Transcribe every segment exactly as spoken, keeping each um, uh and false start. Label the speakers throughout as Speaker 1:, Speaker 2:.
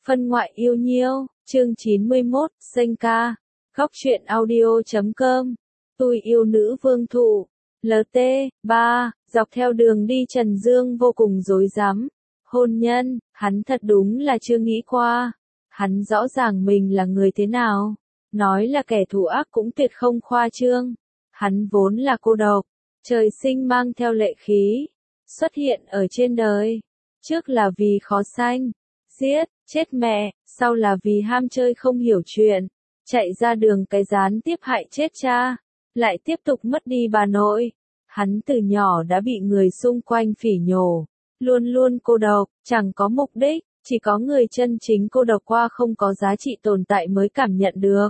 Speaker 1: Phân ngoại yêu nhiêu, chương chín mươi mốt, Sênh ca, góc truyện audio chấm com, tôi yêu nữ vương thụ, lờ tê, ba, dọc theo đường đi Trần Dương vô cùng rối rắm. Hôn nhân, hắn thật đúng là chưa nghĩ qua. Hắn rõ ràng mình là người thế nào. Nói là kẻ thù ác cũng tuyệt không khoa trương. Hắn vốn là cô độc, trời sinh mang theo lệ khí, xuất hiện ở trên đời. Trước là vì khó sanh, giết, chết mẹ, sau là vì ham chơi không hiểu chuyện, chạy ra đường cái gián tiếp hại chết cha, lại tiếp tục mất đi bà nội. Hắn từ nhỏ đã bị người xung quanh phỉ nhổ, luôn luôn cô độc, chẳng có mục đích, chỉ có người chân chính cô độc qua không có giá trị tồn tại mới cảm nhận được.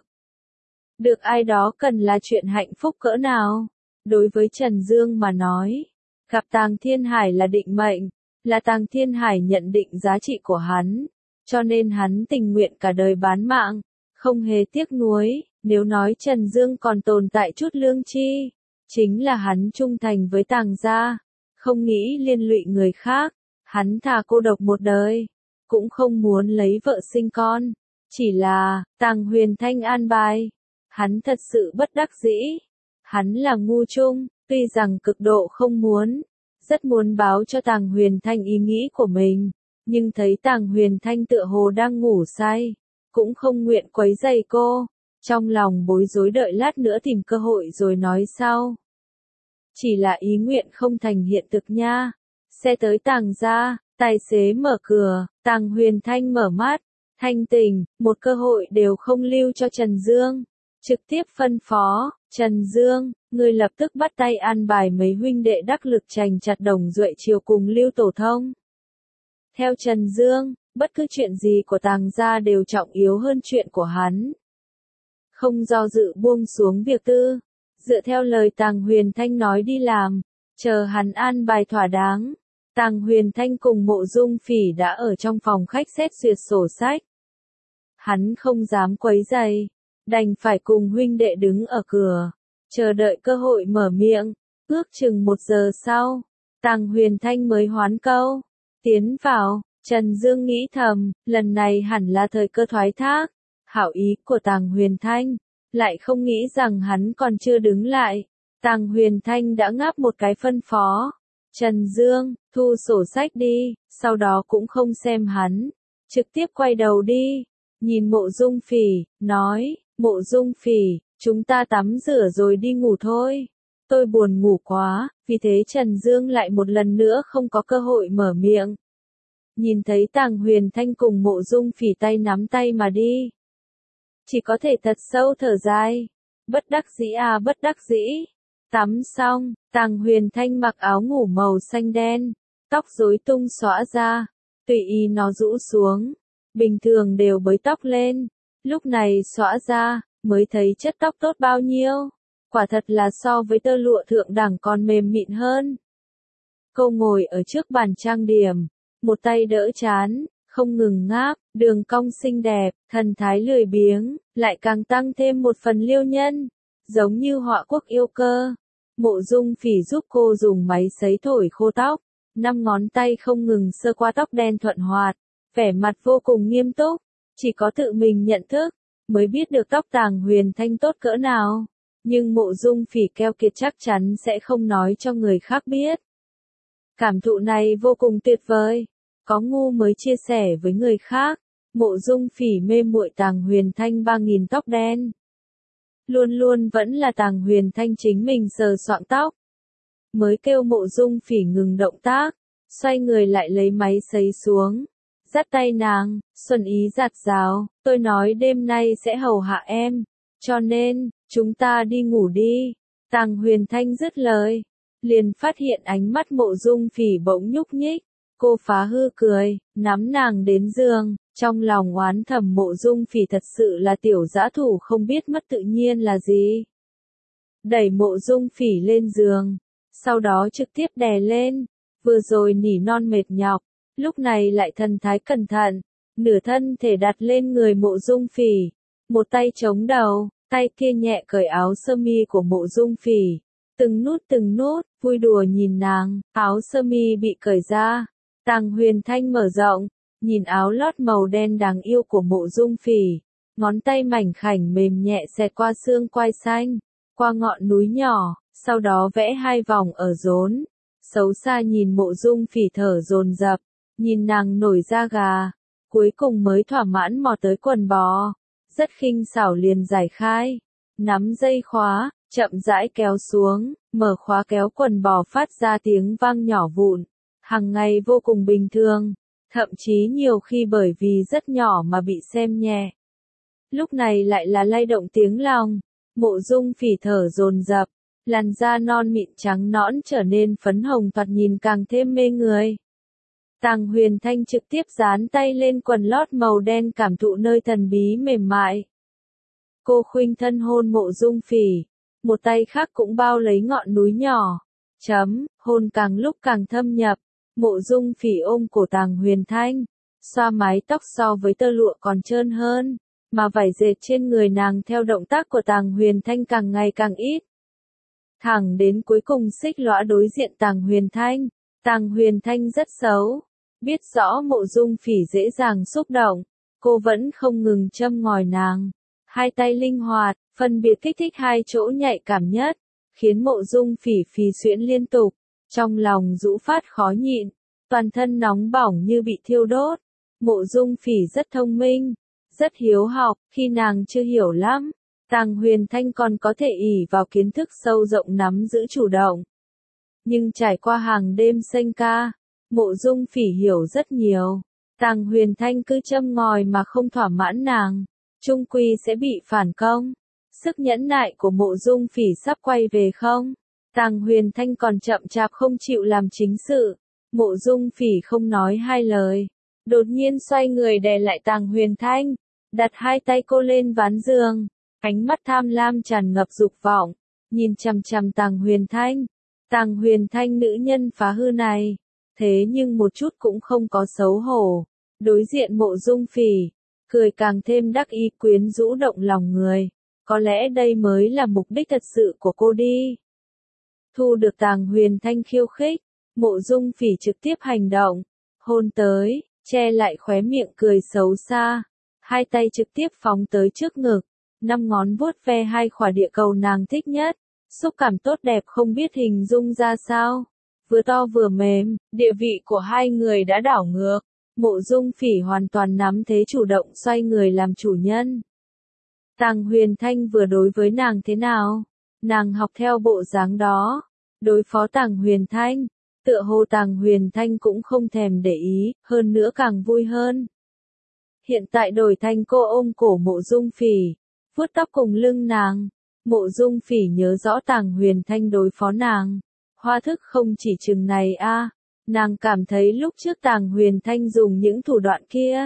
Speaker 1: Được ai đó cần là chuyện hạnh phúc cỡ nào. Đối với Trần Dương mà nói, gặp Tàng Thiên Hải là định mệnh, là Tàng Thiên Hải nhận định giá trị của hắn, cho nên hắn tình nguyện cả đời bán mạng, không hề tiếc nuối. Nếu nói Trần Dương còn tồn tại chút lương tri, chính là hắn trung thành với Tàng gia, không nghĩ liên lụy người khác, hắn thà cô độc một đời, cũng không muốn lấy vợ sinh con. Chỉ là, Tàng Huyền Thanh an bài, hắn thật sự bất đắc dĩ. Hắn là ngu trung, tuy rằng cực độ không muốn, rất muốn báo cho Tàng Huyền Thanh ý nghĩ của mình, nhưng thấy Tàng Huyền Thanh tựa hồ đang ngủ say, cũng không nguyện quấy rầy cô, trong lòng bối rối đợi lát nữa tìm cơ hội rồi nói sau. Chỉ là ý nguyện không thành hiện thực nha. Xe tới Tàng gia, tài xế mở cửa, Tàng Huyền Thanh mở mắt, thanh tỉnh, một cơ hội đều không lưu cho Trần Dương, trực tiếp phân phó, Trần Dương, người lập tức bắt tay an bài mấy huynh đệ đắc lực chành chặt Đồng Duệ chiều cùng Lưu Tổ Thông. Theo Trần Dương, bất cứ chuyện gì của Tàng gia đều trọng yếu hơn chuyện của hắn. Không do dự buông xuống việc tư, dựa theo lời Tàng Huyền Thanh nói đi làm, chờ hắn an bài thỏa đáng. Tàng Huyền Thanh cùng Mộ Dung Phỉ đã ở trong phòng khách xét duyệt sổ sách. Hắn không dám quấy rầy, đành phải cùng huynh đệ đứng ở cửa, chờ đợi cơ hội mở miệng. Ước chừng một giờ sau, Tàng Huyền Thanh mới hoán câu, tiến vào. Trần Dương nghĩ thầm, lần này hẳn là thời cơ thoái thác, hảo ý của Tàng Huyền Thanh, lại không nghĩ rằng hắn còn chưa đứng lại. Tàng Huyền Thanh đã ngáp một cái phân phó, Trần Dương, thu sổ sách đi, sau đó cũng không xem hắn, trực tiếp quay đầu đi, nhìn Mộ Dung Phỉ, nói, Mộ Dung Phỉ, chúng ta tắm rửa rồi đi ngủ thôi. Tôi buồn ngủ quá, vì thế Trần Dương lại một lần nữa không có cơ hội mở miệng. Nhìn thấy Tàng Huyền Thanh cùng Mộ Dung Phỉ tay nắm tay mà đi, chỉ có thể thật sâu thở dài, bất đắc dĩ à bất đắc dĩ. Tắm xong, Tàng Huyền Thanh mặc áo ngủ màu xanh đen, tóc rối tung xõa ra, tùy ý nó rũ xuống, bình thường đều bới tóc lên, lúc này xõa ra, mới thấy chất tóc tốt bao nhiêu, quả thật là so với tơ lụa thượng đẳng còn mềm mịn hơn. Cô ngồi ở trước bàn trang điểm, một tay đỡ trán, không ngừng ngáp, đường cong xinh đẹp, thần thái lười biếng, lại càng tăng thêm một phần liêu nhân, giống như họa quốc yêu cơ. Mộ Dung Phỉ giúp cô dùng máy sấy thổi khô tóc, năm ngón tay không ngừng sơ qua tóc đen thuận hoạt, vẻ mặt vô cùng nghiêm túc, chỉ có tự mình nhận thức, mới biết được tóc Tàng Huyền Thanh tốt cỡ nào, nhưng Mộ Dung Phỉ keo kiệt chắc chắn sẽ không nói cho người khác biết. Cảm thụ này vô cùng tuyệt vời, có ngu mới chia sẻ với người khác. Mộ Dung Phỉ mê muội Tàng Huyền Thanh ba nghìn tóc đen. Luôn luôn vẫn là Tàng Huyền Thanh chính mình sờ soạng tóc. Mới kêu Mộ Dung Phỉ ngừng động tác, xoay người lại lấy máy sấy xuống, dắt tay nàng, xuân ý giạt rào, tôi nói đêm nay sẽ hầu hạ em, cho nên, chúng ta đi ngủ đi. Tàng Huyền Thanh dứt lời, liền phát hiện ánh mắt Mộ Dung Phỉ bỗng nhúc nhích, cô phá hư cười, nắm nàng đến giường, trong lòng oán thầm Mộ Dung Phỉ thật sự là tiểu dã thủ không biết mất tự nhiên là gì. Đẩy Mộ Dung Phỉ lên giường, sau đó trực tiếp đè lên, vừa rồi nỉ non mệt nhọc, lúc này lại thần thái cẩn thận, nửa thân thể đặt lên người Mộ Dung Phỉ, một tay chống đầu, tay kia nhẹ cởi áo sơ mi của Mộ Dung Phỉ, từng nút từng nút, vui đùa nhìn nàng, áo sơ mi bị cởi ra, Tàng Huyền Thanh mở rộng, nhìn áo lót màu đen đáng yêu của Mộ Dung Phỉ, ngón tay mảnh khảnh mềm nhẹ xẹt qua xương quai xanh, qua ngọn núi nhỏ, sau đó vẽ hai vòng ở rốn. Xấu xa nhìn Mộ Dung Phỉ thở dồn dập, nhìn nàng nổi da gà, cuối cùng mới thỏa mãn mò tới quần bò, rất khinh xảo liền giải khai, nắm dây khóa, chậm rãi kéo xuống, mở khóa kéo quần bò phát ra tiếng vang nhỏ vụn, hàng ngày vô cùng bình thường, thậm chí nhiều khi bởi vì rất nhỏ mà bị xem nhẹ. Lúc này lại là lay động tiếng lòng, Mộ Dung Phỉ thở dồn dập, làn da non mịn trắng nõn trở nên phấn hồng thoạt nhìn càng thêm mê người. Tàng Huyền Thanh trực tiếp dán tay lên quần lót màu đen cảm thụ nơi thần bí mềm mại. Cô khuynh thân hôn Mộ Dung Phỉ, một tay khác cũng bao lấy ngọn núi nhỏ. Chấm, hôn càng lúc càng thâm nhập, Mộ Dung Phỉ ôm cổ Tàng Huyền Thanh, xoa mái tóc so với tơ lụa còn trơn hơn, mà vải dệt trên người nàng theo động tác của Tàng Huyền Thanh càng ngày càng ít. Thẳng đến cuối cùng xích lõa đối diện Tàng Huyền Thanh, Tàng Huyền Thanh rất xấu, biết rõ Mộ Dung Phỉ dễ dàng xúc động, cô vẫn không ngừng châm ngòi nàng. Hai tay linh hoạt, phân biệt kích thích hai chỗ nhạy cảm nhất, khiến Mộ Dung Phỉ phì xuyễn liên tục, trong lòng rũ phát khó nhịn, toàn thân nóng bỏng như bị thiêu đốt. Mộ Dung Phỉ rất thông minh, rất hiếu học, khi nàng chưa hiểu lắm, Tàng Huyền Thanh còn có thể ỷ vào kiến thức sâu rộng nắm giữ chủ động. Nhưng trải qua hàng đêm sênh ca, Mộ Dung Phỉ hiểu rất nhiều, Tàng Huyền Thanh cứ châm ngòi mà không thỏa mãn nàng, chung quy sẽ bị phản công. Sức nhẫn nại của Mộ Dung Phỉ sắp quay về không? Tàng Huyền Thanh còn chậm chạp không chịu làm chính sự. Mộ Dung Phỉ không nói hai lời, đột nhiên xoay người đè lại Tàng Huyền Thanh, đặt hai tay cô lên ván giường, ánh mắt tham lam tràn ngập dục vọng, nhìn chằm chằm Tàng Huyền Thanh. Tàng Huyền Thanh nữ nhân phá hư này, thế nhưng một chút cũng không có xấu hổ, đối diện Mộ Dung Phỉ, cười càng thêm đắc ý quyến rũ động lòng người. Có lẽ đây mới là mục đích thật sự của cô đi. Thu được Tàng Huyền Thanh khiêu khích, Mộ Dung Phỉ trực tiếp hành động, hôn tới, che lại khóe miệng cười xấu xa, hai tay trực tiếp phóng tới trước ngực, năm ngón vuốt ve hai khỏa địa cầu nàng thích nhất, xúc cảm tốt đẹp không biết hình dung ra sao, vừa to vừa mềm, địa vị của hai người đã đảo ngược, Mộ Dung Phỉ hoàn toàn nắm thế chủ động xoay người làm chủ nhân. Tàng Huyền Thanh vừa đối với nàng thế nào, nàng học theo bộ dáng đó, đối phó Tàng Huyền Thanh, tựa hồ Tàng Huyền Thanh cũng không thèm để ý, hơn nữa càng vui hơn. Hiện tại đổi thành cô ôm cổ Mộ Dung Phỉ, vuốt tóc cùng lưng nàng, Mộ Dung Phỉ nhớ rõ Tàng Huyền Thanh đối phó nàng, hoa thức không chỉ chừng này a, nàng cảm thấy lúc trước Tàng Huyền Thanh dùng những thủ đoạn kia,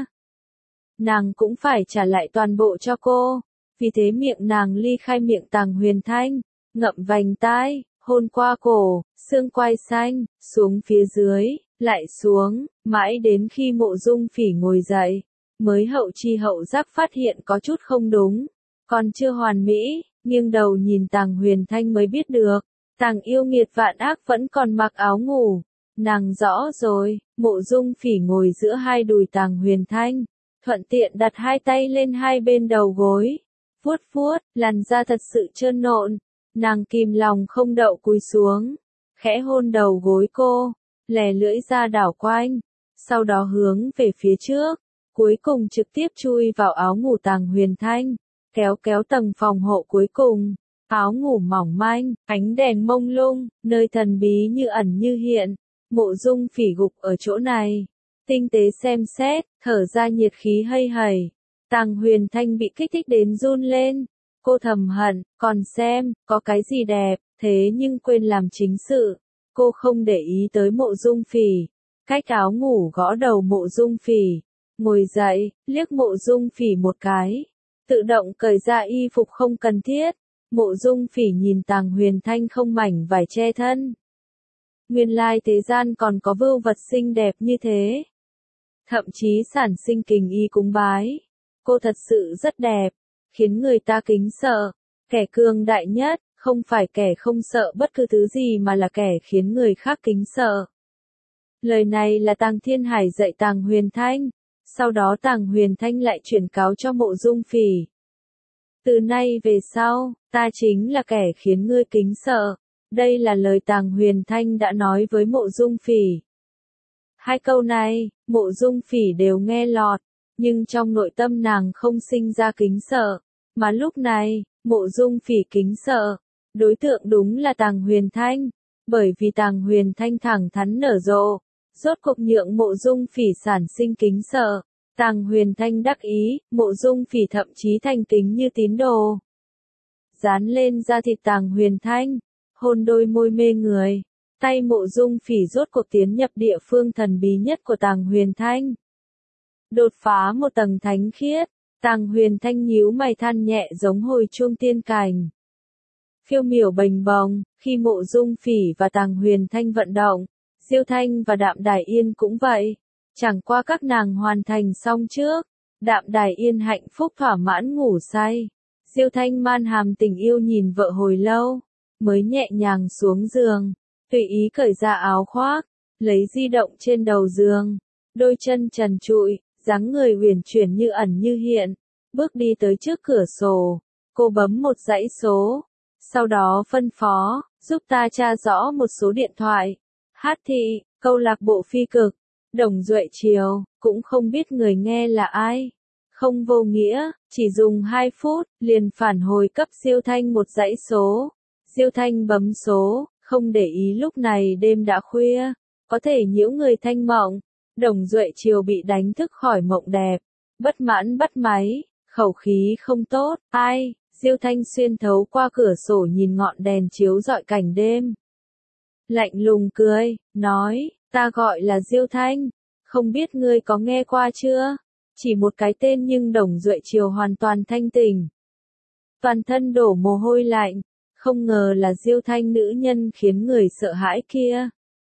Speaker 1: nàng cũng phải trả lại toàn bộ cho cô. Vì thế miệng nàng ly khai miệng Tàng Huyền Thanh, ngậm vành tai, hôn qua cổ, xương quai xanh, xuống phía dưới, lại xuống, mãi đến khi Mộ Dung Phỉ ngồi dậy, mới hậu chi hậu giác phát hiện có chút không đúng, còn chưa hoàn mỹ, nghiêng đầu nhìn Tàng Huyền Thanh mới biết được, Tàng yêu nghiệt vạn ác vẫn còn mặc áo ngủ, nàng rõ rồi. Mộ Dung Phỉ ngồi giữa hai đùi Tàng Huyền Thanh, thuận tiện đặt hai tay lên hai bên đầu gối. Vuốt vuốt, làn da thật sự trơn nộn, nàng kìm lòng không đậu cúi xuống, khẽ hôn đầu gối cô, lè lưỡi ra đảo quanh, sau đó hướng về phía trước, cuối cùng trực tiếp chui vào áo ngủ Tàng Huyền Thanh, kéo kéo tầng phòng hộ cuối cùng, áo ngủ mỏng manh, ánh đèn mông lung, nơi thần bí như ẩn như hiện, Mộ Dung Phỉ gục ở chỗ này, tinh tế xem xét, thở ra nhiệt khí hây hầy. Tàng Huyền Thanh bị kích thích đến run lên, cô thầm hận, còn xem, có cái gì đẹp, thế nhưng quên làm chính sự, cô không để ý tới Mộ Dung Phỉ, cách áo ngủ gõ đầu Mộ Dung Phỉ, ngồi dậy, liếc Mộ Dung Phỉ một cái, tự động cởi ra y phục không cần thiết, Mộ Dung Phỉ nhìn Tàng Huyền Thanh không mảnh vải che thân. Nguyên lai thế gian còn có vưu vật xinh đẹp như thế, thậm chí sản sinh kình y cúng bái. Cô thật sự rất đẹp, khiến người ta kính sợ, kẻ cường đại nhất, không phải kẻ không sợ bất cứ thứ gì mà là kẻ khiến người khác kính sợ. Lời này là Tàng Thiên Hải dạy Tàng Huyền Thanh, Sau đó Tàng Huyền Thanh lại chuyển cáo cho Mộ Dung Phỉ. Từ nay về sau, ta chính là kẻ khiến ngươi kính sợ. Đây là lời Tàng Huyền Thanh đã nói với Mộ Dung Phỉ. Hai câu này, Mộ Dung Phỉ đều nghe lọt, nhưng trong nội tâm nàng không sinh ra kính sợ. Mà lúc này, Mộ Dung Phỉ kính sợ. Đối tượng đúng là Tàng Huyền Thanh. Bởi vì Tàng Huyền Thanh thẳng thắn nở rộ. Rốt cuộc nhượng Mộ Dung Phỉ sản sinh kính sợ. Tàng Huyền Thanh đắc ý, Mộ Dung Phỉ thậm chí thành kính như tín đồ. Dán lên da thịt Tàng Huyền Thanh, hôn đôi môi mê người. Tay Mộ Dung Phỉ rốt cuộc tiến nhập địa phương thần bí nhất của Tàng Huyền Thanh. Đột phá một tầng thánh khiết, Tàng Huyền Thanh nhíu mày than nhẹ giống hồi chuông tiên cảnh. Phiêu miểu bềnh bồng, khi Mộ Dung Phỉ và Tàng Huyền Thanh vận động, Diêu Thanh và Đạm Đài Yên cũng vậy. Chẳng qua các nàng hoàn thành xong trước, Đạm Đài Yên hạnh phúc thỏa mãn ngủ say. Diêu Thanh man hàm tình yêu nhìn vợ hồi lâu, mới nhẹ nhàng xuống giường, tùy ý cởi ra áo khoác, lấy di động trên đầu giường, đôi chân trần trụi, dáng người uyển chuyển như ẩn như hiện, bước đi tới trước cửa sổ, cô bấm một dãy số, sau đó phân phó, giúp ta tra rõ một số điện thoại. Hát thị, câu lạc bộ phi cực, Đồng Duệ Triều, cũng không biết người nghe là ai. Không vô nghĩa, chỉ dùng hai phút, liền phản hồi cấp Diêu Thanh một dãy số. Diêu Thanh bấm số, không để ý lúc này đêm đã khuya, có thể nhiễu người thanh mộng. Đồng Duệ Triều bị đánh thức khỏi mộng đẹp, bất mãn bắt máy, khẩu khí không tốt, ai? Diêu Thanh xuyên thấu qua cửa sổ nhìn ngọn đèn chiếu rọi cảnh đêm. Lạnh lùng cười, nói, ta gọi là Diêu Thanh, không biết ngươi có nghe qua chưa? Chỉ một cái tên nhưng Đồng Duệ Triều hoàn toàn thanh tỉnh. Toàn thân đổ mồ hôi lạnh, không ngờ là Diêu Thanh nữ nhân khiến người sợ hãi kia.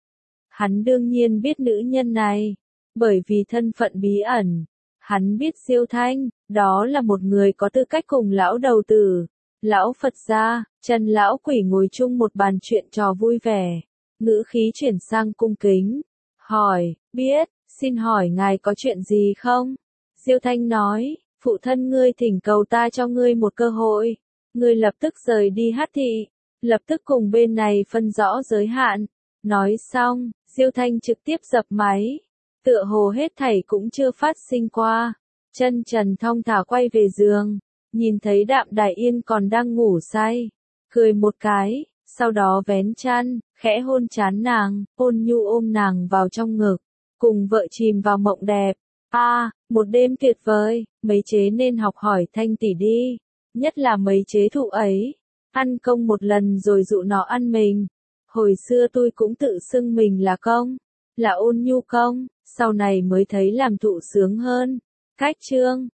Speaker 1: Hắn đương nhiên biết nữ nhân này, bởi vì thân phận bí ẩn. Hắn biết Diêu Thanh, đó là một người có tư cách cùng lão đầu tử, lão Phật gia, Trần lão quỷ ngồi chung một bàn chuyện trò vui vẻ. Ngữ khí chuyển sang cung kính, hỏi, biết, xin hỏi ngài có chuyện gì không? Diêu Thanh nói, phụ thân ngươi thỉnh cầu ta cho ngươi một cơ hội. Ngươi lập tức rời đi Hát thị, lập tức cùng bên này phân rõ giới hạn. Nói xong, Diêu Thanh trực tiếp dập máy. Tựa hồ hết thảy cũng chưa phát sinh qua. Chân trần thong thả quay về giường, nhìn thấy Đạm Đài Yên còn đang ngủ say, cười một cái, sau đó vén chăn, khẽ hôn trán nàng, ôn nhu ôm nàng vào trong ngực, cùng vợ chìm vào mộng đẹp. A, à, một đêm tuyệt vời, mấy chế nên học hỏi Thanh tỷ đi, nhất là mấy chế thụ ấy, ăn công một lần rồi dụ nó ăn mình. Hồi xưa tôi cũng tự xưng mình là công, là ôn nhu công, sau này mới thấy làm thụ sướng hơn. Cách chương